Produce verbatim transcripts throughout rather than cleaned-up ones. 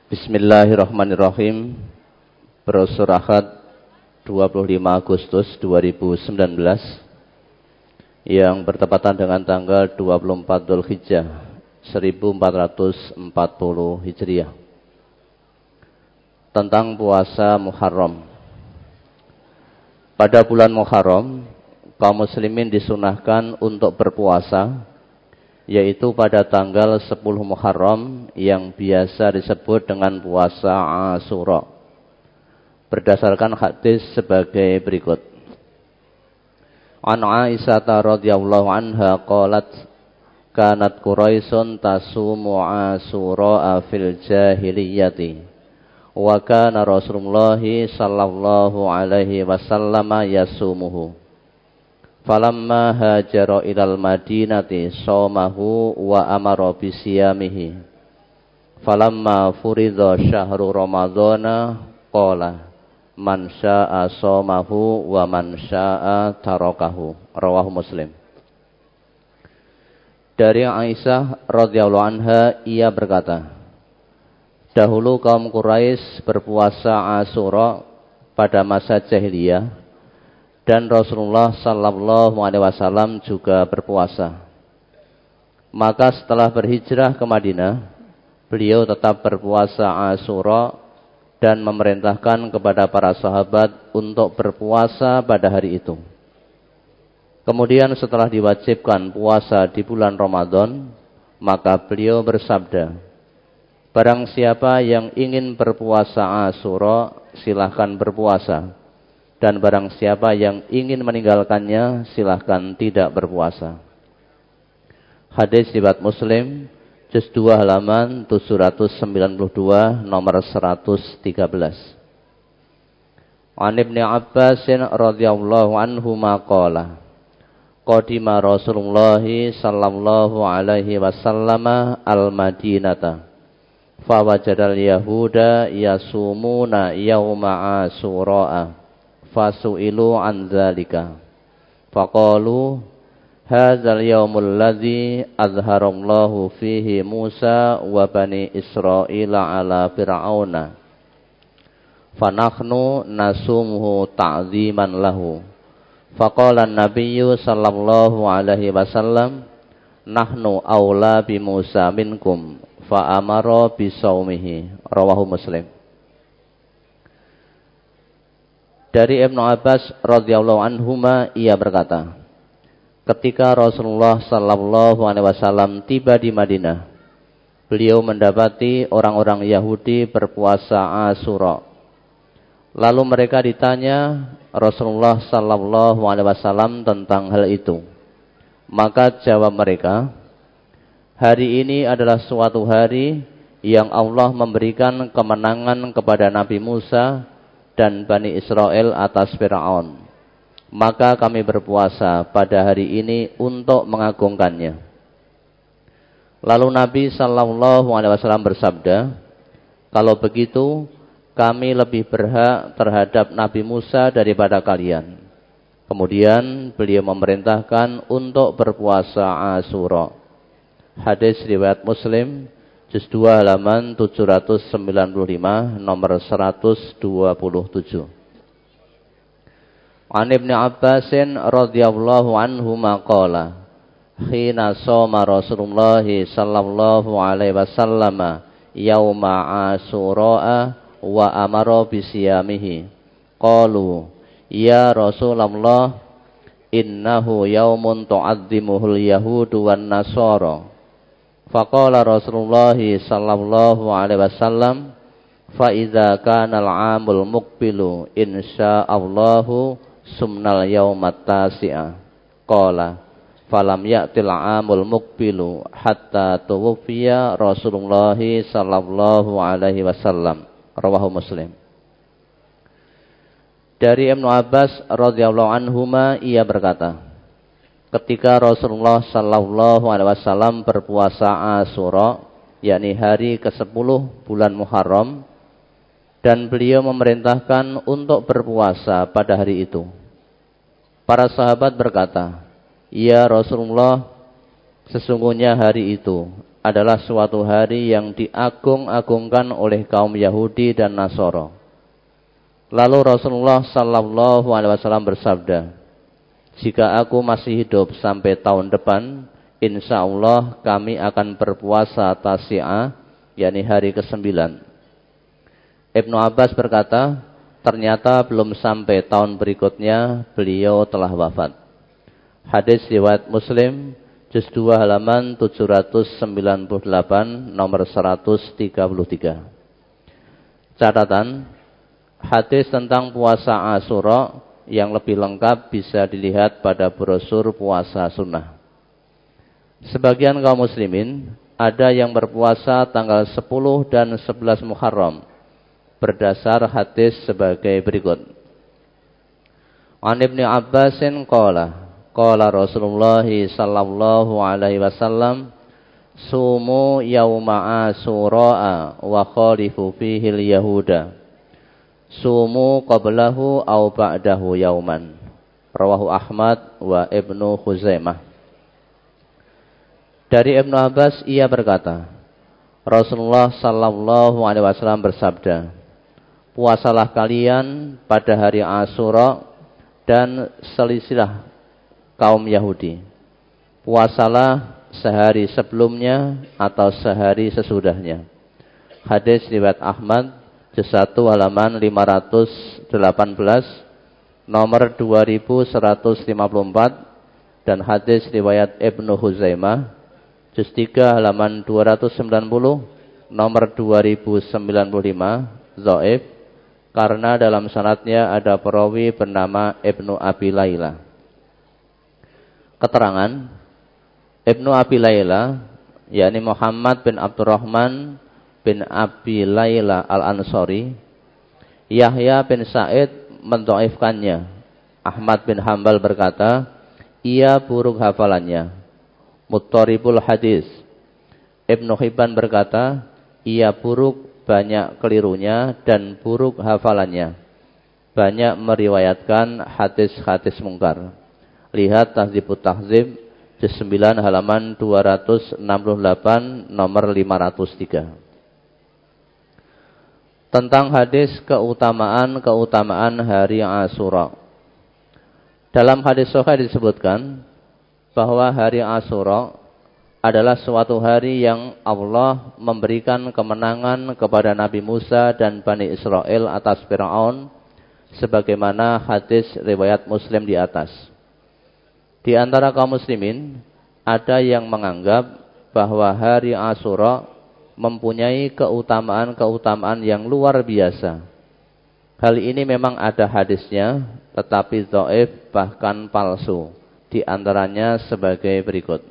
Bismillahirrahmanirrahim. Brosur Ahad dua puluh lima Agustus dua ribu sembilan belas yang bertepatan dengan tanggal dua puluh empat Dzulhijjah seribu empat ratus empat puluh Hijriah. Tentang puasa Muharram. Pada bulan Muharram, kaum muslimin disunahkan untuk berpuasa, yaitu pada tanggal sepuluh Muharram yang biasa disebut dengan puasa Asyura, berdasarkan hadis sebagai berikut. An Aisyah radhiyallahu anha qalat kanat Quraisyun tasumu Asyura fil jahiliyati wa kana Rasulullah sallallahu alaihi wasallam yasumuhu. Falamma hajara ilal madinati shawmahu wa amara bisiyamihi. Falamma furidha syahru ramadhana qala man syaa shawmahu wa man syaa tarakahu. Rawahu Muslim. Dari Aisyah radhiyallahu anha, ia berkata, dahulu kaum Quraisy berpuasa Asyura pada masa jahiliyah, dan Rasulullah sallallahu alaihi wasallam juga berpuasa. Maka setelah berhijrah ke Madinah, beliau tetap berpuasa Asyura dan memerintahkan kepada para sahabat untuk berpuasa pada hari itu. Kemudian setelah diwajibkan puasa di bulan Ramadan, maka beliau bersabda, barang siapa yang ingin berpuasa Asyura, silahkan berpuasa. Dan barang siapa yang ingin meninggalkannya, silahkan tidak berpuasa. Hadis riwayat Muslim, juz dua halaman tujuh ratus sembilan puluh dua, nomor seratus tiga belas. An Ibnu Abbas radhiyallahu anhu maqala qadima Rasulullah sallallahu alaihi wasallam al-Madinata fawajadal yahuda yasumuna yauma Asyura fasu'ilu an dzalika faqalu hadzal yaumul ladzi azharallahu fihi Musa wa bani Israila ala fir'auna fanahnu nasumhu ta'ziman lahu. Faqala an-nabiyyu sallallahu alaihi wasallam nahnu aula bi Musa minkum fa amara bi saumihi. Rawahu Muslim. Dari Ibnu Abbas radhiyallahu anhuma, ia berkata, ketika Rasulullah sallallahu alaihi wasallam tiba di Madinah, beliau mendapati orang-orang Yahudi berpuasa Asyura. Lalu mereka ditanya Rasulullah sallallahu alaihi wasallam tentang hal itu. Maka jawab mereka, hari ini adalah suatu hari yang Allah memberikan kemenangan kepada Nabi Musa dan Bani Israel atas Fir'aun. Maka kami berpuasa pada hari ini untuk mengagungkannya. Lalu Nabi sallallahu alaihi wasallam bersabda, kalau begitu kami lebih berhak terhadap Nabi Musa daripada kalian. Kemudian beliau memerintahkan untuk berpuasa Asyura. Hadis riwayat Muslim, juz dua halaman tujuh ratus sembilan puluh lima, nomor seratus dua puluh tujuh. An Ibnu Abbas radhiyallahu anhu maqala khina shoma Rasulullah sallallahu alaihi wasallam yauma Asyura wa amara bisiyamihi. Qalu ya Rasulullah innahu yaumun tu'azzimuhul yahudu wan nasara. Faqala Rasulullah sallallahu alaihi wasallam fa idza kana al-'amul muqbilu insyaallahu sumnal yaumat tasi'a. Qala falam ya'til 'amul muqbilu hatta tuwfiya Rasulullah sallallahu alaihi wasallam. Rawahu Muslim. Dari Ibnu Abbas radhiyallahu anhuma, ia berkata, ketika Rasulullah sallallahu alaihi wasallam berpuasa Asyura, yakni hari kesepuluh bulan Muharram, dan beliau memerintahkan untuk berpuasa pada hari itu. Para sahabat berkata, ya Rasulullah, sesungguhnya hari itu adalah suatu hari yang diagung-agungkan oleh kaum Yahudi dan Nasara. Lalu Rasulullah sallallahu alaihi wasallam bersabda, jika aku masih hidup sampai tahun depan, insya Allah kami akan berpuasa Tasi'ah, yakni hari kesembilan. Ibnu Abbas berkata, ternyata belum sampai tahun berikutnya beliau telah wafat. Hadis riwayat Muslim, juz dua halaman tujuh ratus sembilan puluh delapan, nomor seratus tiga puluh tiga. Catatan, hadis tentang puasa Asyura yang lebih lengkap bisa dilihat pada brosur puasa sunnah. Sebagian kaum muslimin ada yang berpuasa tanggal sepuluh dan sebelas Muharram berdasar hadis sebagai berikut. An Ibnu Abbasin qala qala Rasulullah sallallahu alaihi wasallam, sumu yauma Asyura wa khalifu fihi al-yahuda, sumu qablahu aw ba'dahu yauman. Rawahu Ahmad wa Ibnu Khuzaimah. Dari Ibnu Abbas ia berkata, Rasulullah sallallahu alaihi wasallam bersabda, puasalah kalian pada hari Asyura dan selisilah kaum Yahudi. Puasalah sehari sebelumnya atau sehari sesudahnya. Hadis riwayat Ahmad, juz satu halaman lima ratus delapan belas, nomor dua ribu seratus lima puluh empat, dan hadis riwayat Ibnu Khuzaimah, juz tiga halaman dua ratus sembilan puluh, nomor dua ribu sembilan puluh lima, dhaif, karena dalam sanadnya ada perawi bernama Ibnu Abi Layla. Keterangan, Ibnu Abi Layla, yakni Muhammad bin Abdurrahman bin Abi Layla al-Ansari. Yahya bin Sa'id mendhaifkannya. Ahmad bin Hambal berkata, ia buruk hafalannya, muttaribul hadis. Ibnu Hibban berkata, ia buruk, banyak kelirunya dan buruk hafalannya, banyak meriwayatkan hadis-hadis mungkar. Lihat Tahdzibut Tahdzib, juz sembilan halaman dua ratus enam puluh delapan, nomor lima ratus tiga. Tentang hadis keutamaan-keutamaan hari Asyura. Dalam hadis sahih disebutkan bahwa hari Asyura adalah suatu hari yang Allah memberikan kemenangan kepada Nabi Musa dan Bani Israel atas Fir'aun, sebagaimana hadis riwayat Muslim di atas. Di antara kaum muslimin ada yang menganggap bahwa hari Asyura mempunyai keutamaan-keutamaan yang luar biasa. Hal ini memang ada hadisnya, tetapi dhaif bahkan palsu. Di antaranya sebagai berikut.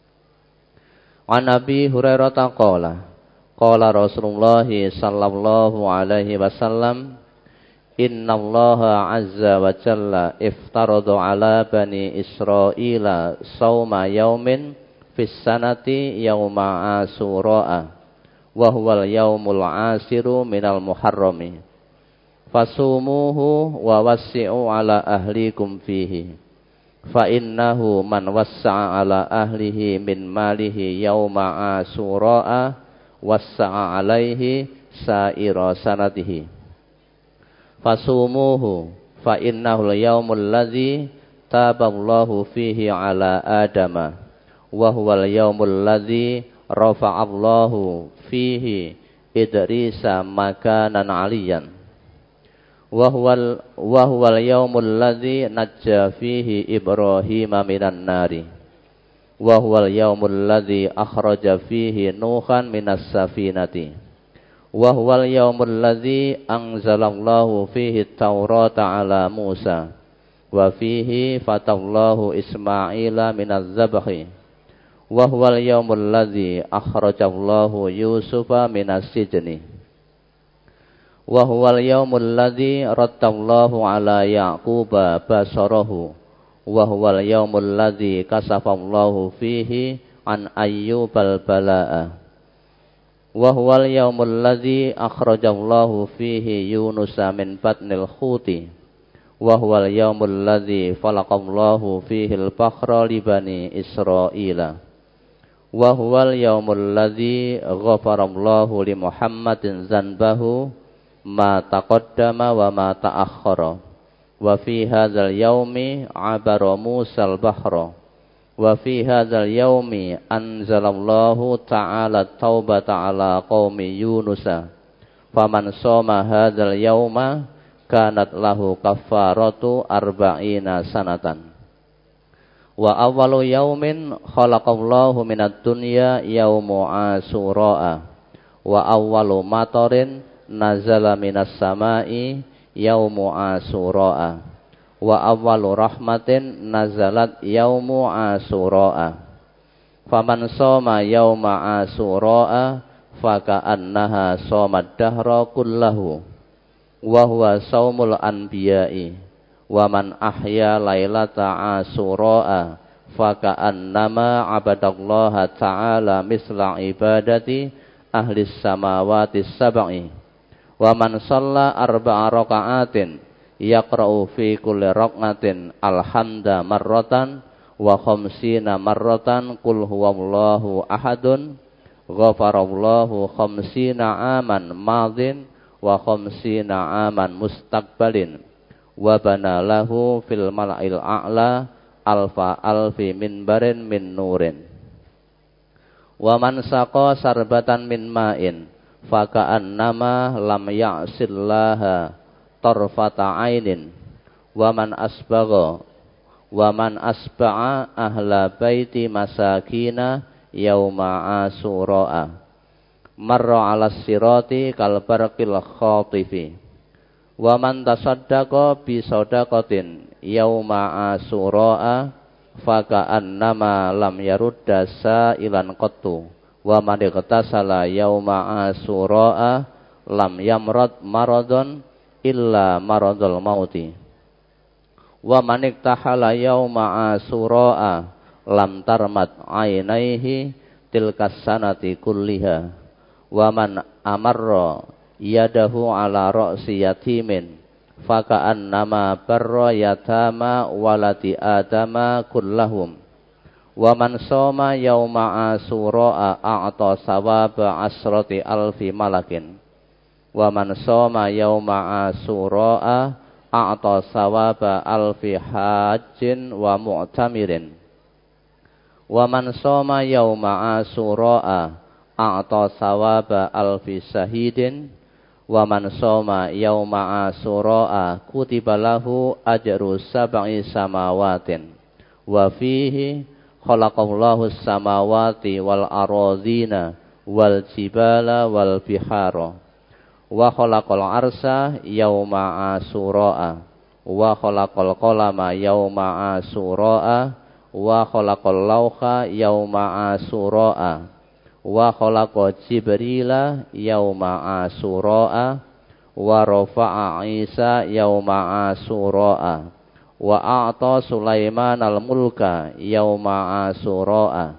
An Nabi Hurairah qala qala Rasulullah sallallahu alaihi wasallam, innallaha azza wa jalla iftarada ala bani Israila sauma yaumin fis sanati yauma Asyura wa huwal yaumul asiru minal muharrami fasumuhu wa wassi'u ala ahlikum fihi fa innahu man wassa'a ala ahlihi min malihi yauma Asyura wassa'a alaihi sa'ira sanatihi fasumuhu fa innahu al-yaumul ladzi taballahu fihi ala adama wa huwal yaumul ladzi rafa'allahu fihi Idrisa makanan aliyan wa huwal wa huwal yaumul ladzi najja fihi Ibrahima minan nari wa huwal yaumul ladzi akhraja fihi Nuhan minas safinati wa huwal yaumul ladzi anzalallahu fihi at-taurata ala Musa wa fihi fatallahu Ismaila minaz zabhi wa huwal yaumul ladzi akhrajallahu Yusufa minas sijni wa huwal yaumul ladzi rattallahu ala Yaquba basarahu wa huwal yaumul ladzi kasafallahu fihi an Ayyubal balaa wa huwal yaumul ladzi akhrajallahu fihi Yunusa min batnil khuti wa huwal yaumul ladzi falaqallahu fihi al-bakhra li bani Israila wa huwal yaumul ladzi ghafarallahu li Muhammadin zanbahu ma taqaddama wa ma ta'akhkhara wa fi hadzal yaumi abara Musal bahra wa fi hadzal yaumi anzalallahu ta'ala taubata ala qaumi Yunusa faman shoma hadzal yauma kanat lahu kaffaratu arba'ina sanatan. Wa awwalu yaumin khalaqallahu minad dunya yaumu Asyura wa awwalu matarin nazala minas samai yaumu Asyura wa awwalu rahmatin nazalat yaumu Asyura faman shoma yauma Asyura faka'annaha shomad dahra kullahu wa huwa shaumul anbiya'i wa man ahya lailata Asyura faka'annama abadallaha ta'ala misla ibadati ahlis samawati sab'i wa man shalla arba'a raka'atin yaqra'u fi kulli rak'atin alhamda marratan wa khamsina marratan qul huwallahu ahadun ghafarallahu khamsina aman madin wa khamsina aman mustaqbalin wa bana lahu fil mala'il a'la alfa alfi minbarin min nurin wa man saqa sarbatan min ma'in faka'annama lam ya'sillaha tarfata ainin wa man asbagha wa man asba'a ahla baiti masakina yauma Asyura marra 'alas sirati kal barqil khatifi wa man tasaddaqa bi shadaqatin yauma Asyura faka'annama lam yarudda sa'ilan qattu wa man ightasala yauma Asyura lam yamrad maradun illa maradul mauti wa man iktahala yauma Asyura lam tarmat ainaihi tilkas sanati kulliha wa man amarra yadahu ala ra'si yatimin faka'annama barra yatama waladi adama kullahum wa man shoma yauma Asyura a'ta sawaba asrati alfi malakin wa man shoma yauma Asyura a'ta sawaba alfi hajjin wa mu'tamirin wa man shoma yauma Asyura a'ta sawaba alfi syahidin wa man shoma yauma Asyura kutiba lahu ajru sab'i samawatin wa fihi khalaqallahu as-samawati wal aradhina wal jibala wal bihara wa khalaqal arsya yauma Asyura wa khalaqal qalama yauma Asyura wa khalaqal lawha yauma Asyura wa khalaqa Jibrila yauma Asyura wa rafa'a Isa yauma Asyura wa a'ta Sulaiman al-mulka yauma Asyura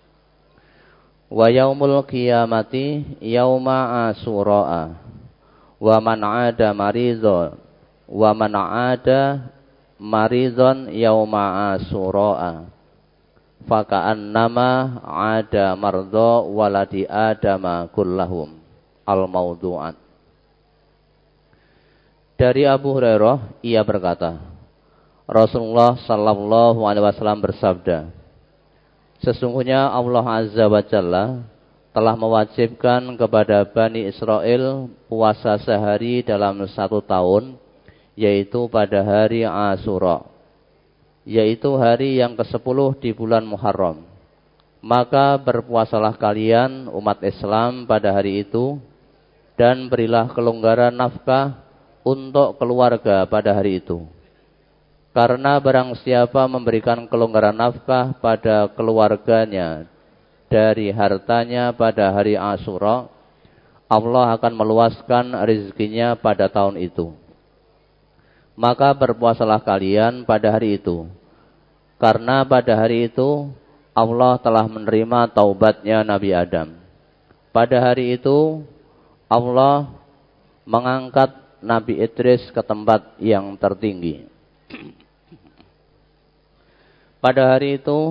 wa yaumul qiyamati yauma Asyura wa man 'ada maridho wa man 'ada maridhon yauma Asyura faka'annama ada mardha waladi adama kullahum al-mawdu'at. Dari Abu Hurairah ia berkata, Rasulullah sallallahu alaihi wasallam bersabda, sesungguhnya Allah Azza wa Jalla telah mewajibkan kepada Bani Israel puasa sehari dalam satu tahun, yaitu pada hari Asyura, yaitu hari yang kesepuluh di bulan Muharram. Maka berpuasalah kalian umat Islam pada hari itu, dan berilah kelonggaran nafkah untuk keluarga pada hari itu. Karena barang siapa memberikan kelonggaran nafkah pada keluarganya dari hartanya pada hari Asyura, Allah akan meluaskan rezekinya pada tahun itu. Maka berpuasalah kalian pada hari itu, karena pada hari itu Allah telah menerima taubatnya Nabi Adam. Pada hari itu Allah mengangkat Nabi Idris ke tempat yang tertinggi. Pada hari itu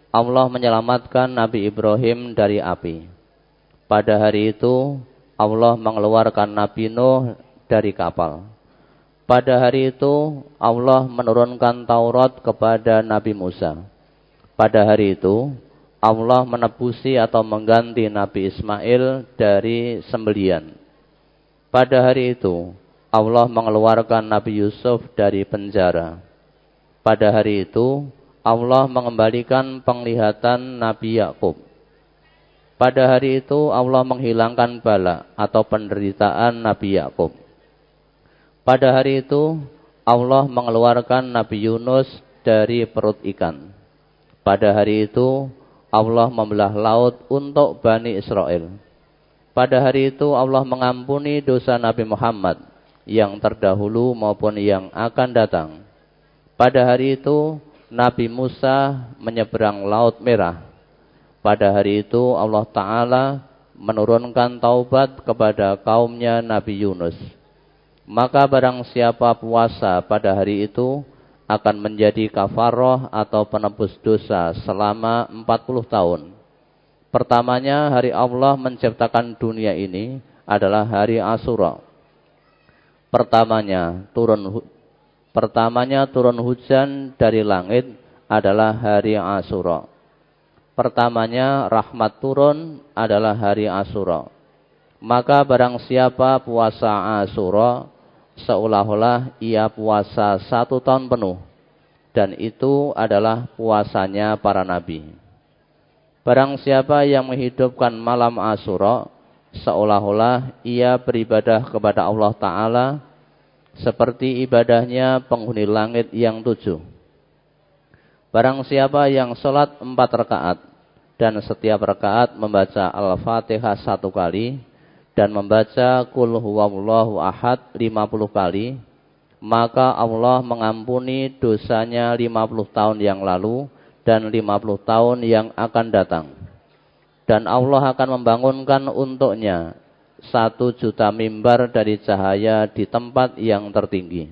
Allah menyelamatkan Nabi Ibrahim dari api. Pada hari itu Allah mengeluarkan Nabi Nuh dari kapal. Pada hari itu Allah menurunkan Taurat kepada Nabi Musa. Pada hari itu Allah menebusi atau mengganti Nabi Ismail dari sembelian. Pada hari itu Allah mengeluarkan Nabi Yusuf dari penjara. Pada hari itu Allah mengembalikan penglihatan Nabi Yakub. Pada hari itu Allah menghilangkan bala atau penderitaan Nabi Yakub. Pada hari itu Allah mengeluarkan Nabi Yunus dari perut ikan. Pada hari itu Allah membelah laut untuk Bani Israel. Pada hari itu Allah mengampuni dosa Nabi Muhammad yang terdahulu maupun yang akan datang. Pada hari itu Nabi Musa menyeberang Laut Merah. Pada hari itu Allah Ta'ala menurunkan taubat kepada kaumnya Nabi Yunus. Maka barang siapa puasa pada hari itu akan menjadi kafaroh atau penebus dosa selama empat puluh tahun. Pertamanya hari Allah menciptakan dunia ini adalah hari Asyura. Pertamanya turun Pertamanya turun hujan dari langit adalah hari Asyura. Pertamanya rahmat turun adalah hari Asyura. Maka barang siapa puasa Asyura, seolah-olah ia puasa satu tahun penuh. Dan itu adalah puasanya para nabi. Barang siapa yang menghidupkan malam Asyura, seolah-olah ia beribadah kepada Allah Ta'ala seperti ibadahnya penghuni langit yang tujuh. Barang siapa yang sholat empat rakaat dan setiap rakaat membaca Al-Fatihah satu kali dan membaca Qul huwallahu ahad lima puluh kali, maka Allah mengampuni dosanya lima puluh tahun yang lalu dan lima puluh tahun yang akan datang. Dan Allah akan membangunkan untuknya satu juta mimbar dari cahaya di tempat yang tertinggi.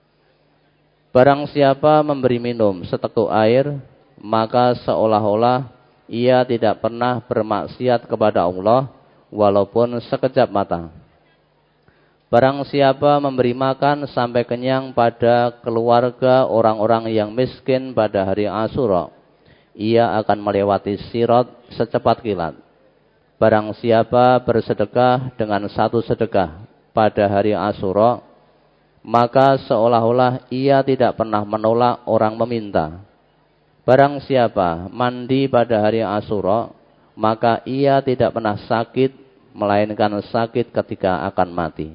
Barang siapa memberi minum seteguk air, maka seolah-olah ia tidak pernah bermaksiat kepada Allah walaupun sekejap mata. Barang siapa memberi makan sampai kenyang pada keluarga orang-orang yang miskin pada hari Asyura, ia akan melewati sirat secepat kilat. Barang siapa bersedekah dengan satu sedekah pada hari Asyura, maka seolah-olah ia tidak pernah menolak orang meminta. Barang siapa mandi pada hari Asyura, maka ia tidak pernah sakit, melainkan sakit ketika akan mati.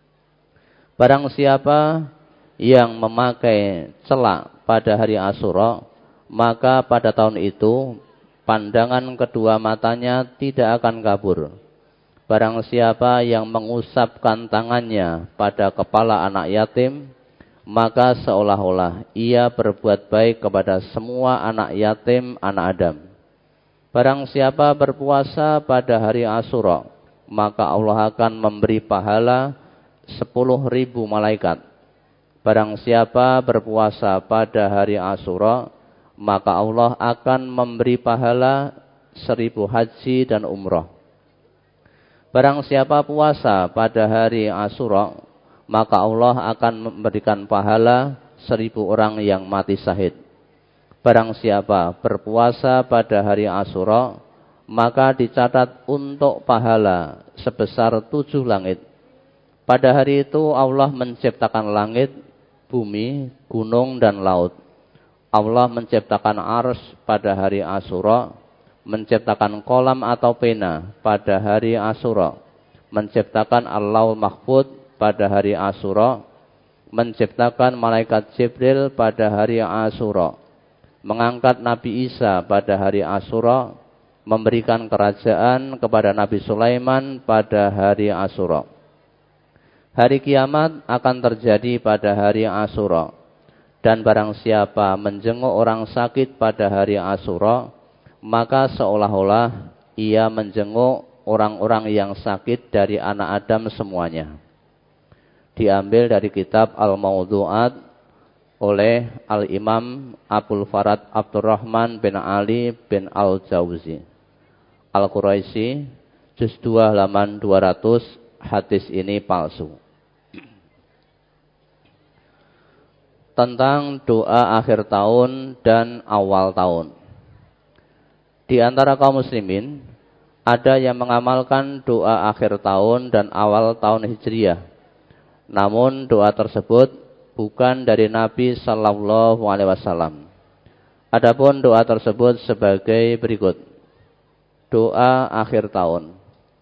Barang siapa yang memakai celak pada hari Asyura, maka pada tahun itu pandangan kedua matanya tidak akan kabur. Barang siapa yang mengusapkan tangannya pada kepala anak yatim, maka seolah-olah ia berbuat baik kepada semua anak yatim anak Adam. Barang siapa berpuasa pada hari Asyura, maka Allah akan memberi pahala sepuluh ribu malaikat. Barang siapa berpuasa pada hari Asyura, maka Allah akan memberi pahala seribu haji dan umrah. Barang siapa puasa pada hari Asyura, maka Allah akan memberikan pahala seribu orang yang mati syahid. Barang siapa berpuasa pada hari Asyura, maka dicatat untuk pahala sebesar tujuh langit. Pada hari itu Allah menciptakan langit, bumi, gunung, dan laut. Allah menciptakan ars pada hari Asyura, menciptakan kolam atau pena pada hari Asyura, menciptakan Al-Laul Mahfud pada hari Asyura, menciptakan malaikat Jibril pada hari Asyura, mengangkat Nabi Isa pada hari Asyura, memberikan kerajaan kepada Nabi Sulaiman pada hari Asyura. Hari kiamat akan terjadi pada hari Asyura. Dan barang siapa menjenguk orang sakit pada hari Asyura, maka seolah-olah ia menjenguk orang-orang yang sakit dari anak Adam semuanya. Diambil dari kitab Al-Mawdu'at oleh Al-Imam Abul Farad Abdurrahman bin Ali bin Al-Jauzi Al-Quraisy, juz dua halaman dua ratus. Hadis ini palsu. Tentang doa akhir tahun dan awal tahun. Di antara kaum muslimin, ada yang mengamalkan doa akhir tahun dan awal tahun Hijriah. Namun doa tersebut bukan dari Nabi Sallallahu Alaihi Wasallam. Adapun doa tersebut sebagai berikut. Doa akhir tahun.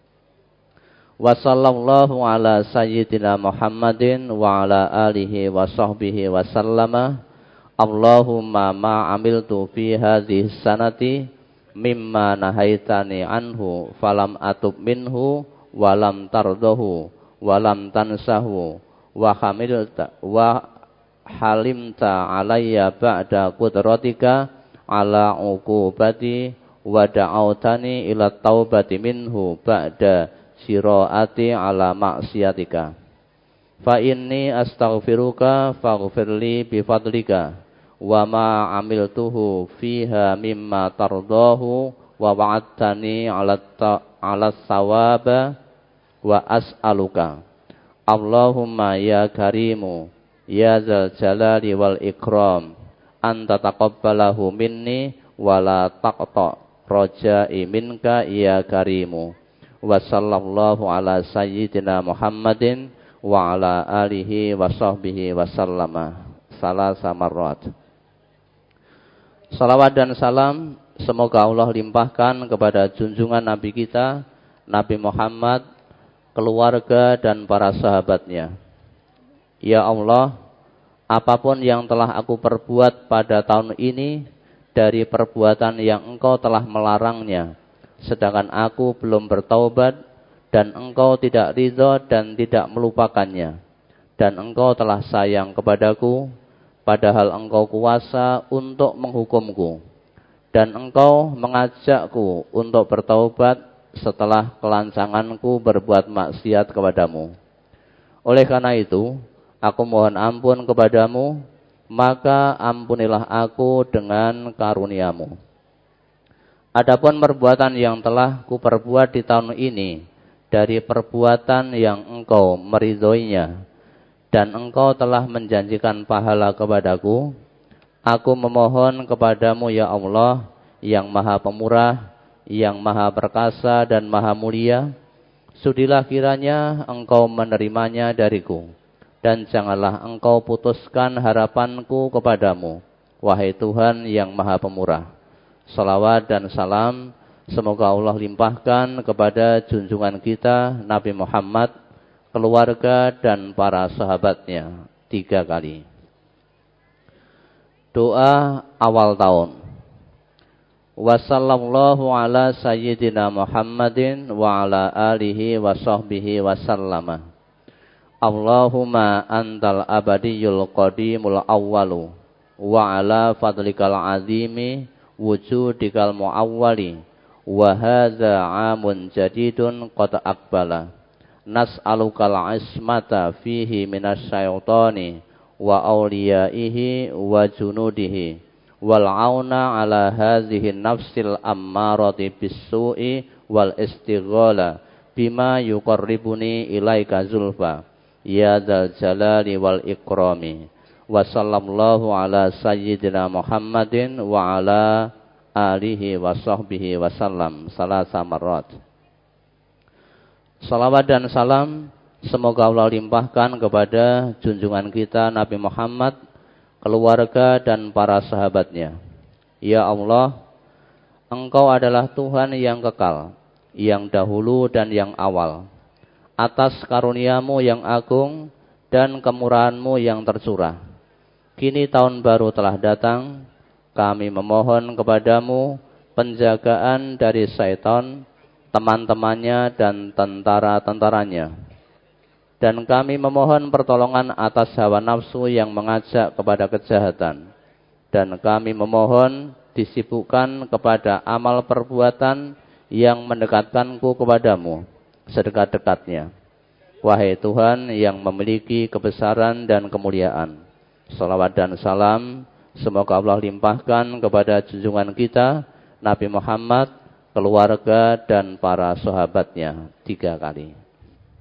Wa sallallahu ala sayyidina Muhammadin wa ala alihi wa sahbihi wa sallama. Allahumma ma amiltu fi hadhihi sanati mimma nahaitani anhu falam atub minhu walam tardahu walam tansahu wa hamilta wa halimta alayya ba'da qudratika ala uqubati wa da'autani ila taubati minhu ba'da siraati ala maksiatika. Fa inni astaghfiruka faghfirli bi fadlika wa ma amiltuhu fiha mimma tardahu wa wa'adtani ala ala sawaba wa as'aluka. Allahumma ya karimu ya zal jalali wal ikram anta taqabbalahu minni wa la taqta raja'i minka ya karimu. Wa sallallahu ala sayyidina Muhammadin wa ala alihi wa sahbihi wa sallama. Salasa marrat. Salawat dan salam semoga Allah limpahkan kepada junjungan Nabi kita, Nabi Muhammad, keluarga dan para sahabatnya. Ya Allah, apapun yang telah aku perbuat pada tahun ini dari perbuatan yang Engkau telah melarangnya, sedangkan aku belum bertaubat, dan Engkau tidak ridha dan tidak melupakannya, dan Engkau telah sayang kepadaku, padahal Engkau kuasa untuk menghukumku, dan Engkau mengajakku untuk bertaubat setelah kelancanganku berbuat maksiat kepadamu. Oleh karena itu, aku mohon ampun kepadamu, maka ampunilah aku dengan karuniamu. Adapun perbuatan yang telah kuperbuat di tahun ini dari perbuatan yang Engkau meridhoinya dan Engkau telah menjanjikan pahala kepadaku, aku memohon kepadamu ya Allah yang Maha Pemurah, yang Maha Perkasa dan Maha Mulia, sudilah kiranya Engkau menerimanya dariku, dan janganlah Engkau putuskan harapanku kepadamu, wahai Tuhan yang Maha Pemurah. Salawat dan salam semoga Allah limpahkan kepada junjungan kita Nabi Muhammad, keluarga dan para sahabatnya. Tiga kali. Doa awal tahun. Wa sallallahu ala sayyidina Muhammadin wa ala alihi wa sahbihi wa sallama. Allahumma antal abadiyul qadimul awwalu wa ala fadlikal azimi wujudikal muawwali wa hadza 'amun jadidun qad aqbala nas'alukal ismata fihi minasyaitani wa awliyaihi wa junudihi wal 'auna 'ala hadhihi nafsil ammarati bis-su'i wal istighala bima yuqarribuni ilaika zulfa ya dzal jalali wal ikrami. Wa sallallahu ala sayyidina Muhammadin wa ala alihi wa sahbihi wa sallam. Salasa marrat. Salawat dan salam semoga Allah limpahkan kepada junjungan kita Nabi Muhammad, keluarga dan para sahabatnya. Ya Allah, Engkau adalah Tuhan yang kekal, yang dahulu dan yang awal. Atas karuniamu yang agung dan kemurahanmu yang tercurah, kini tahun baru telah datang, kami memohon kepadamu penjagaan dari syaitan, teman-temannya dan tentara-tentaranya. Dan kami memohon pertolongan atas hawa nafsu yang mengajak kepada kejahatan. Dan kami memohon disibukkan kepada amal perbuatan yang mendekatkanku kepadamu sedekat-dekatnya. Wahai Tuhan yang memiliki kebesaran dan kemuliaan, Salawat dan salam semoga Allah limpahkan kepada junjungan kita Nabi Muhammad, keluarga dan para sahabatnya tiga kali.